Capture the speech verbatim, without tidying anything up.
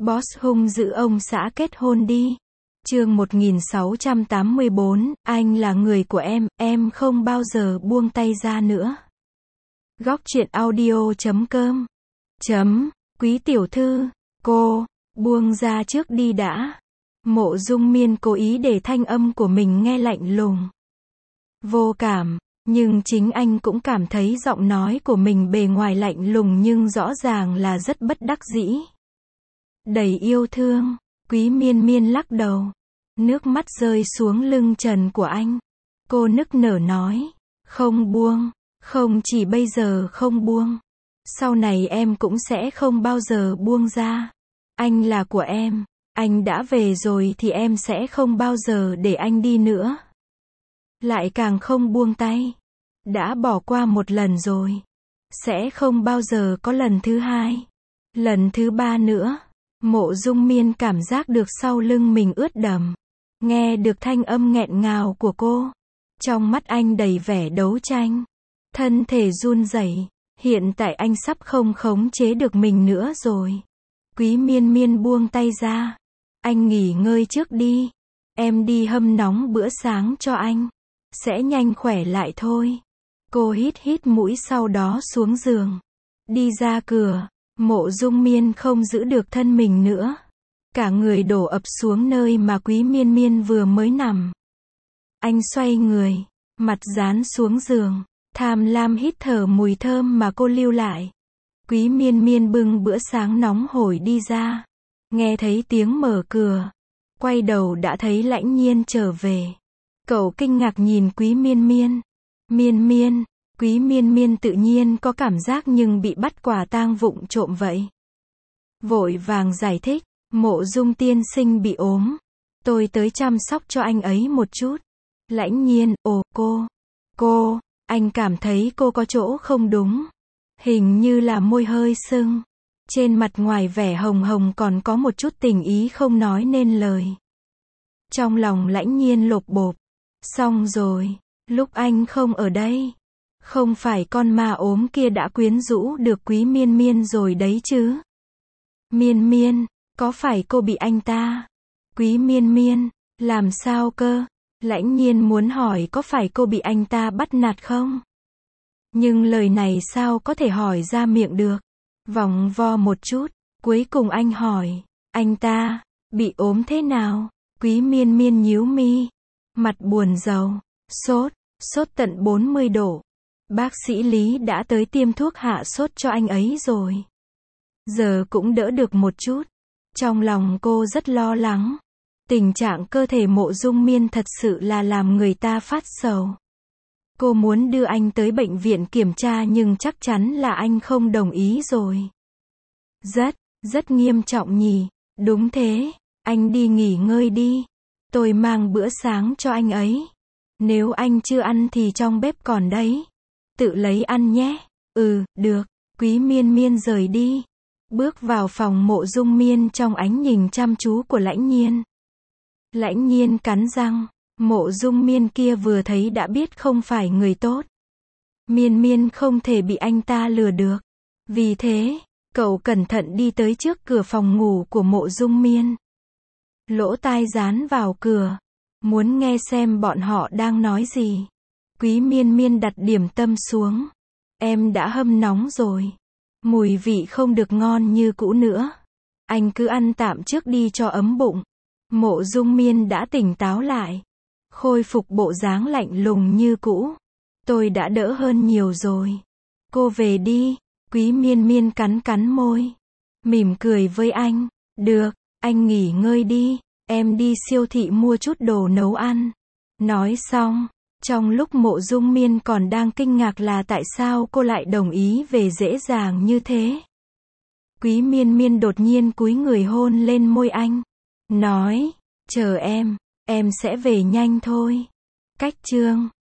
Boss hung dữ ông xã kết hôn đi. Chương một nghìn sáu trăm tám mươi bốn, anh là người của em, em không bao giờ buông tay ra nữa. Góc truyện audio chấm com. Chấm, quý tiểu thư, cô, buông ra trước đi đã. Mộ Dung Miên cố ý để thanh âm của mình nghe lạnh lùng, vô cảm, nhưng chính anh cũng cảm thấy giọng nói của mình bề ngoài lạnh lùng nhưng rõ ràng là rất bất đắc dĩ. Đầy yêu thương, Quý Miên Miên lắc đầu, nước mắt rơi xuống lưng trần của anh. Cô nức nở nói, không buông, không chỉ bây giờ không buông, sau này em cũng sẽ không bao giờ buông ra. Anh là của em, anh đã về rồi thì em sẽ không bao giờ để anh đi nữa. Lại càng không buông tay. Đã bỏ qua một lần rồi, sẽ không bao giờ có lần thứ hai, lần thứ ba nữa. Mộ Dung Miên cảm giác được sau lưng mình ướt đẫm, nghe được thanh âm nghẹn ngào của cô. Trong mắt anh đầy vẻ đấu tranh, thân thể run rẩy. Hiện tại anh sắp không khống chế được mình nữa rồi. Quý Miên Miên buông tay ra. Anh nghỉ ngơi trước đi, em đi hâm nóng bữa sáng cho anh, sẽ nhanh khỏe lại thôi. Cô hít hít mũi sau đó xuống giường, đi ra cửa. Mộ Dung Miên không giữ được thân mình nữa, cả người đổ ập xuống nơi mà Quý Miên Miên vừa mới nằm. Anh xoay người, mặt dán xuống giường, tham lam hít thở mùi thơm mà cô lưu lại. Quý Miên Miên bưng bữa sáng nóng hổi đi ra, nghe thấy tiếng mở cửa, quay đầu đã thấy Lãnh Nhiên trở về. Cậu kinh ngạc nhìn Quý Miên Miên. Miên Miên, Quý Miên Miên tự nhiên có cảm giác nhưng bị bắt quả tang vụng trộm vậy. Vội vàng giải thích, Mộ Dung tiên sinh bị ốm, tôi tới chăm sóc cho anh ấy một chút. Lãnh Nhiên, ồ, cô, cô, anh cảm thấy cô có chỗ không đúng. Hình như là môi hơi sưng, trên mặt ngoài vẻ hồng hồng còn có một chút tình ý không nói nên lời. Trong lòng Lãnh Nhiên lột bột, xong rồi, lúc anh không ở đây, không phải con ma ốm kia đã quyến rũ được Quý Miên Miên rồi đấy chứ? Miên Miên, có phải cô bị anh ta? Quý Miên Miên, làm sao cơ? Lãnh Nhiên muốn hỏi có phải cô bị anh ta bắt nạt không? Nhưng lời này sao có thể hỏi ra miệng được? Vòng vo một chút, cuối cùng anh hỏi, anh ta bị ốm thế nào? Quý Miên Miên nhíu mi, mặt buồn rầu, sốt, sốt tận bốn mươi độ. Bác sĩ Lý đã tới tiêm thuốc hạ sốt cho anh ấy rồi. Giờ cũng đỡ được một chút. Trong lòng cô rất lo lắng. Tình trạng cơ thể Mộ Dung Miên thật sự là làm người ta phát sầu. Cô muốn đưa anh tới bệnh viện kiểm tra nhưng chắc chắn là anh không đồng ý rồi. Rất, rất nghiêm trọng nhỉ? Đúng thế, anh đi nghỉ ngơi đi. Tôi mang bữa sáng cho anh ấy. Nếu anh chưa ăn thì trong bếp còn đấy. Tự lấy ăn nhé. Ừ, được. Quý Miên Miên rời đi, bước vào phòng Mộ Dung Miên trong ánh nhìn chăm chú của Lãnh Nhiên. Lãnh Nhiên cắn răng, Mộ Dung Miên kia vừa thấy đã biết không phải người tốt. Miên Miên không thể bị anh ta lừa được. Vì thế, cậu cẩn thận đi tới trước cửa phòng ngủ của Mộ Dung Miên. Lỗ tai dán vào cửa, muốn nghe xem bọn họ đang nói gì. Quý Miên Miên đặt điểm tâm xuống. Em đã hâm nóng rồi. Mùi vị không được ngon như cũ nữa. Anh cứ ăn tạm trước đi cho ấm bụng. Mộ Dung Miên đã tỉnh táo lại, khôi phục bộ dáng lạnh lùng như cũ. Tôi đã đỡ hơn nhiều rồi. Cô về đi. Quý Miên Miên cắn cắn môi, mỉm cười với anh. Được, anh nghỉ ngơi đi. Em đi siêu thị mua chút đồ nấu ăn. Nói xong, trong lúc Mộ Dung Miên còn đang kinh ngạc là tại sao cô lại đồng ý về dễ dàng như thế, Quý Miên Miên đột nhiên cúi người hôn lên môi anh, nói, chờ em, em sẽ về nhanh thôi. Cách chương